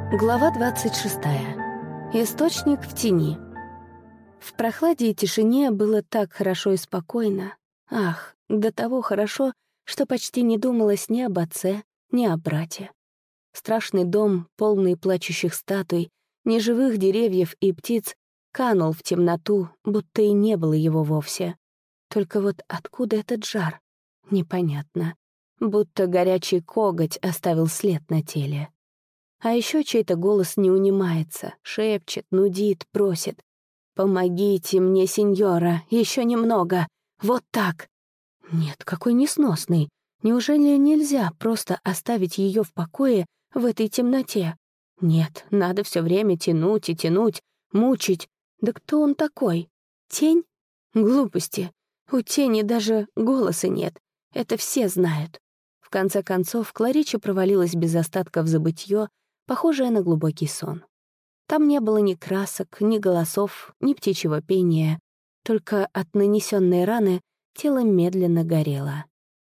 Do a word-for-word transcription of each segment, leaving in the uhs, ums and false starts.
Глава двадцать шестая. Источник в тени. В прохладе и тишине было так хорошо и спокойно. Ах, до того хорошо, что почти не думалось ни об отце, ни о брате. Страшный дом, полный плачущих статуй, неживых деревьев и птиц, канул в темноту, будто и не было его вовсе. Только вот откуда этот жар? Непонятно. Будто горячий коготь оставил след на теле. А еще чей-то голос не унимается, шепчет, нудит, просит. «Помогите мне, сеньора, еще немного! Вот так!» Нет, какой несносный! Неужели нельзя просто оставить ее в покое в этой темноте? Нет, надо все время тянуть и тянуть, мучить. Да кто он такой? Тень? Глупости. У тени даже голоса нет. Это все знают. В конце концов, Кларича провалилась без остатка в забытье, похожее на глубокий сон. Там не было ни красок, ни голосов, ни птичьего пения. Только от нанесенной раны тело медленно горело.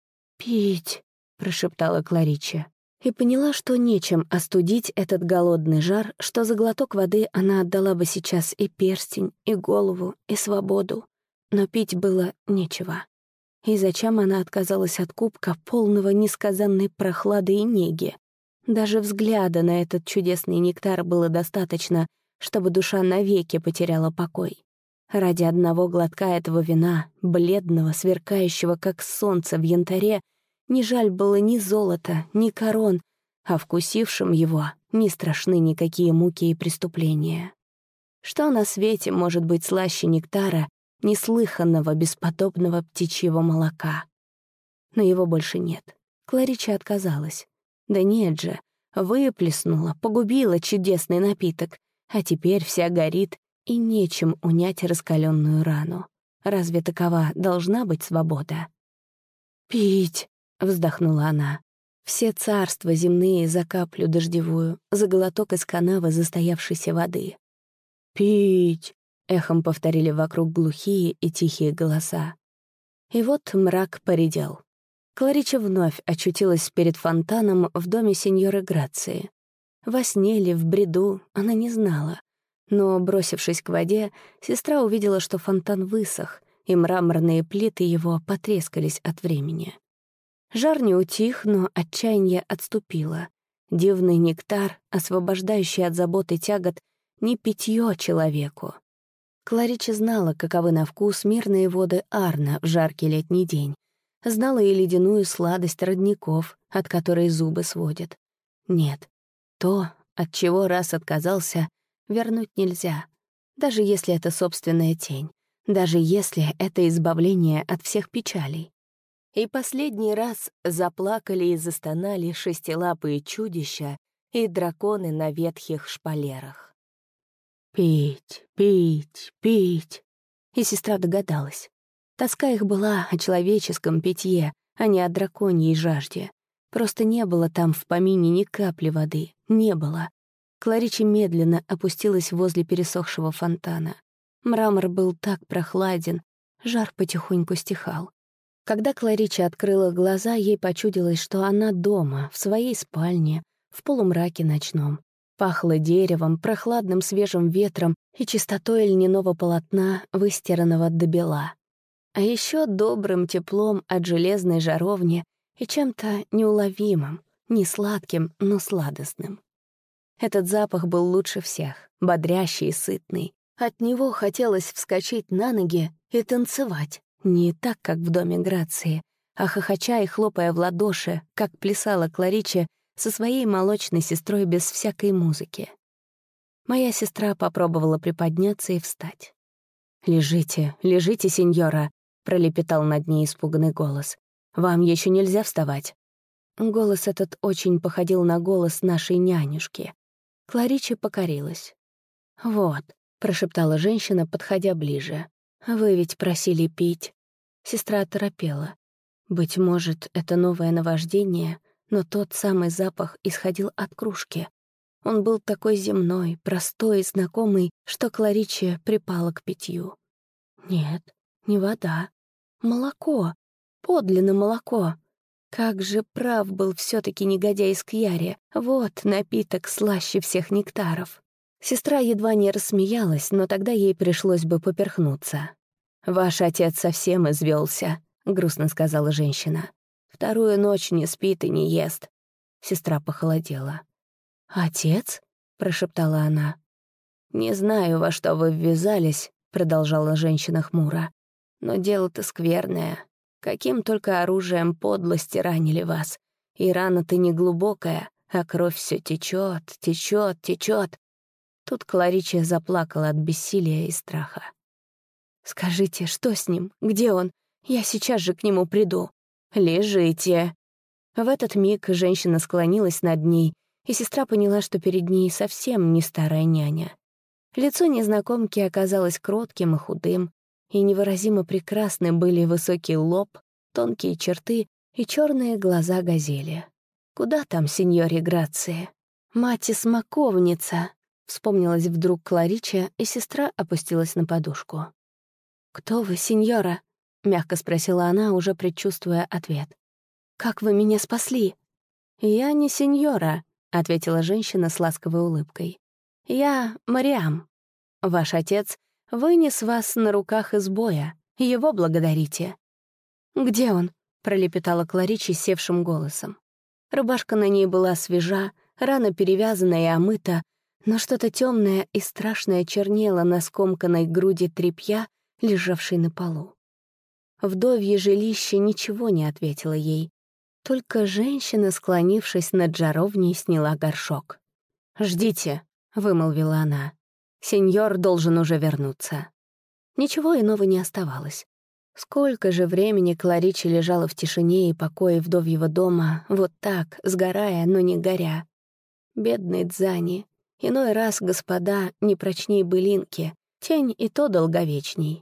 «Пить», — прошептала Кларича, и поняла, что нечем остудить этот голодный жар, что за глоток воды она отдала бы сейчас и перстень, и голову, и свободу. Но пить было нечего. И зачем она отказалась от кубка, полного несказанной прохлады и неги? Даже взгляда на этот чудесный нектар было достаточно, чтобы душа навеки потеряла покой. Ради одного глотка этого вина, бледного, сверкающего, как солнце в янтаре, не жаль было ни золота, ни корон, а вкусившим его не страшны никакие муки и преступления. Что на свете может быть слаще нектара, неслыханного, бесподобного птичьего молока? Но его больше нет. Кларича отказалась. Да нет же, выплеснула, погубила чудесный напиток, а теперь вся горит, и нечем унять раскаленную рану. Разве такова должна быть свобода? «Пить!» — вздохнула она. «Все царства земные за каплю дождевую, за глоток из канавы застоявшейся воды». «Пить!» — эхом повторили вокруг глухие и тихие голоса. И вот мрак поредел. Кларича вновь очутилась перед фонтаном в доме сеньоры Грации. Во сне ли, в бреду, она не знала. Но, бросившись к воде, сестра увидела, что фонтан высох, и мраморные плиты его потрескались от времени. Жар не утих, но отчаяние отступило. Дивный нектар, освобождающий от забот и тягот, не питье человеку. Кларича знала, каковы на вкус мирные воды Арно в жаркий летний день. Знала и ледяную сладость родников, от которой зубы сводят. Нет, то, от чего раз отказался, вернуть нельзя, даже если это собственная тень, даже если это избавление от всех печалей. И последний раз заплакали и застонали шестилапые чудища и драконы на ветхих шпалерах. «Пить, пить, пить!» И сестра догадалась. Тоска их была о человеческом питье, а не о драконьей жажде. Просто не было там в помине ни капли воды. Не было. Кларича медленно опустилась возле пересохшего фонтана. Мрамор был так прохладен, жар потихоньку стихал. Когда Кларича открыла глаза, ей почудилось, что она дома, в своей спальне, в полумраке ночном. Пахло деревом, прохладным свежим ветром и чистотой льняного полотна, выстиранного до бела. А еще добрым теплом от железной жаровни и чем-то неуловимым, не сладким, но сладостным. Этот запах был лучше всех, бодрящий и сытный. От него хотелось вскочить на ноги и танцевать, не так, как в доме Грации, а хохоча и хлопая в ладоши, как плясала Кларича со своей молочной сестрой без всякой музыки. Моя сестра попробовала приподняться и встать. «Лежите, лежите, сеньора», — пролепетал над ней испуганный голос. «Вам еще нельзя вставать». Голос этот очень походил на голос нашей нянюшки. Кларича покорилась. «Вот», — прошептала женщина, подходя ближе. «Вы ведь просили пить». Сестра оторопела. Быть может, это новое наваждение, но тот самый запах исходил от кружки. Он был такой земной, простой и знакомый, что Кларича припала к питью. Нет, не вода. Молоко. Подлинно молоко. Как же прав был все-таки негодяй Скьяри. Вот напиток слаще всех нектаров. Сестра едва не рассмеялась, но тогда ей пришлось бы поперхнуться. «Ваш отец совсем извелся», — грустно сказала женщина. «Вторую ночь не спит и не ест». Сестра похолодела. «Отец?» — прошептала она. «Не знаю, во что вы ввязались», — продолжала женщина хмуро. «Но дело-то скверное. Каким только оружием подлости ранили вас. И рана-то не глубокая, а кровь все течет, течет, течет. Тут Кларича заплакала от бессилия и страха. «Скажите, что с ним? Где он? Я сейчас же к нему приду». «Лежите». В этот миг женщина склонилась над ней, и сестра поняла, что перед ней совсем не старая няня. Лицо незнакомки оказалось кротким и худым, и невыразимо прекрасны были высокий лоб, тонкие черты и черные глаза газели. Куда там сеньоре Грации? Мать-смоковница! Вспомнилась вдруг Кларича, и сестра опустилась на подушку. «Кто вы, сеньора?» — мягко спросила она, уже предчувствуя ответ. «Как вы меня спасли?» «Я не сеньора», — ответила женщина с ласковой улыбкой. «Я Мариам. Ваш отец вынес вас на руках из боя. Его благодарите». «Где он?» — пролепетала Кларича севшим голосом. Рубашка на ней была свежа, рана перевязана и омыта, но что-то темное и страшное чернело на скомканной груди тряпья, лежавшей на полу. Вдовье жилище ничего не ответило ей. Только женщина, склонившись над жаровней, сняла горшок. «Ждите», — вымолвила она. «Сеньор должен уже вернуться». Ничего иного не оставалось. Сколько же времени Кларича лежала в тишине и покое вдовьего дома, вот так, сгорая, но не горя. Бедный Дзани. Иной раз, господа, не прочней былинки, тень и то долговечней.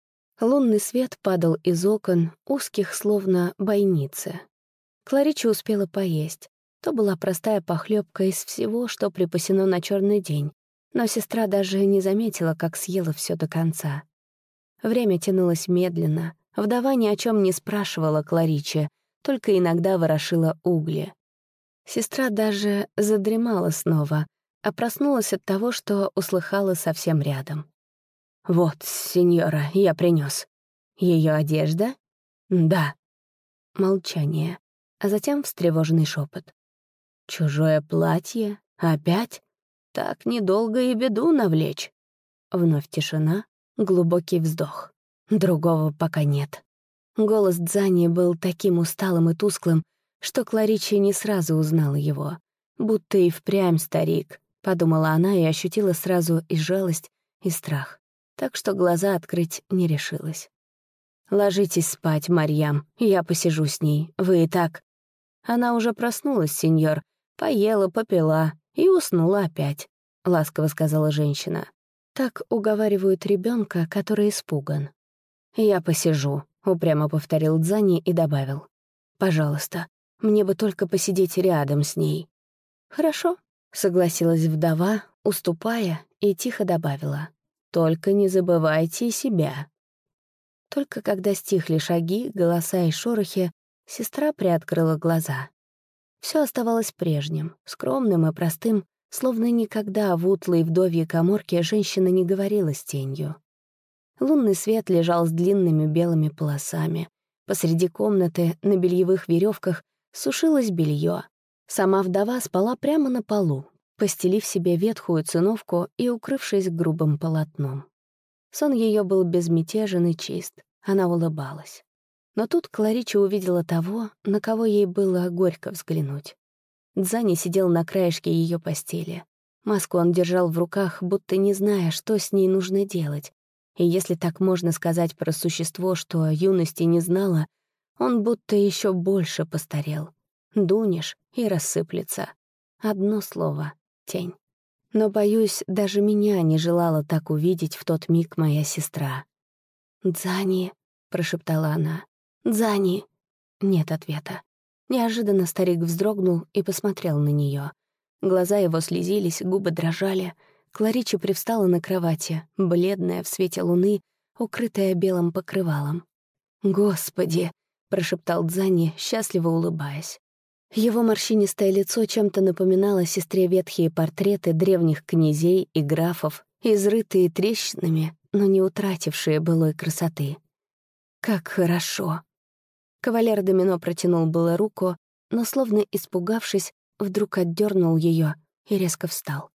Лунный свет падал из окон, узких, словно бойницы. Кларича успела поесть. То была простая похлебка из всего, что припасено на черный день, но сестра даже не заметила, как съела все до конца. Время тянулось медленно. Вдова ни о чем не спрашивала Клариче, только иногда ворошила угли. Сестра даже задремала снова, а проснулась от того, что услыхала совсем рядом. «Вот, сеньора, я принес. Ее одежда?» «Да». Молчание, а затем встревоженный шепот. «Чужое платье? Опять? Так недолго и беду навлечь». Вновь тишина, глубокий вздох. Другого пока нет. Голос Дзани был таким усталым и тусклым, что Кларича не сразу узнала его. Будто и впрямь старик, подумала она и ощутила сразу и жалость, и страх. Так что глаза открыть не решилась. «Ложитесь спать, Марьям, я посижу с ней, вы и так». Она уже проснулась, сеньор, поела, попила и уснула опять, — ласково сказала женщина. Так уговаривают ребенка, который испуган. «Я посижу», — упрямо повторил Дзани и добавил. «Пожалуйста, мне бы только посидеть рядом с ней». «Хорошо», — согласилась вдова, уступая, и тихо добавила. «Только не забывайте и себя». Только когда стихли шаги, голоса и шорохи, сестра приоткрыла глаза. Все оставалось прежним, скромным и простым, словно никогда в утлой вдовьей каморке женщина не говорила с тенью. Лунный свет лежал с длинными белыми полосами. Посреди комнаты на бельевых веревках сушилось белье. Сама вдова спала прямо на полу, постелив себе ветхую циновку и укрывшись грубым полотном. Сон ее был безмятежен и чист, она улыбалась. Но тут Кларича увидела того, на кого ей было горько взглянуть. Дзани сидел на краешке ее постели. Маску он держал в руках, будто не зная, что с ней нужно делать. И если так можно сказать про существо, что о юности не знало, он будто еще больше постарел. Дунешь — и рассыплется. Одно слово — тень. Но, боюсь, даже меня не желала так увидеть в тот миг моя сестра. «Дзани», — прошептала она, — «Дзани». Нет ответа. Неожиданно старик вздрогнул и посмотрел на нее. Глаза его слезились, губы дрожали. Кларича привстала на кровати, бледная в свете луны, укрытая белым покрывалом. «Господи!» — прошептал Дзани, счастливо улыбаясь. Его морщинистое лицо чем-то напоминало сестре ветхие портреты древних князей и графов, изрытые трещинами, но не утратившие былой красоты. Как хорошо! Кавалер Домино протянул было руку, но, словно испугавшись, вдруг отдернул ее и резко встал.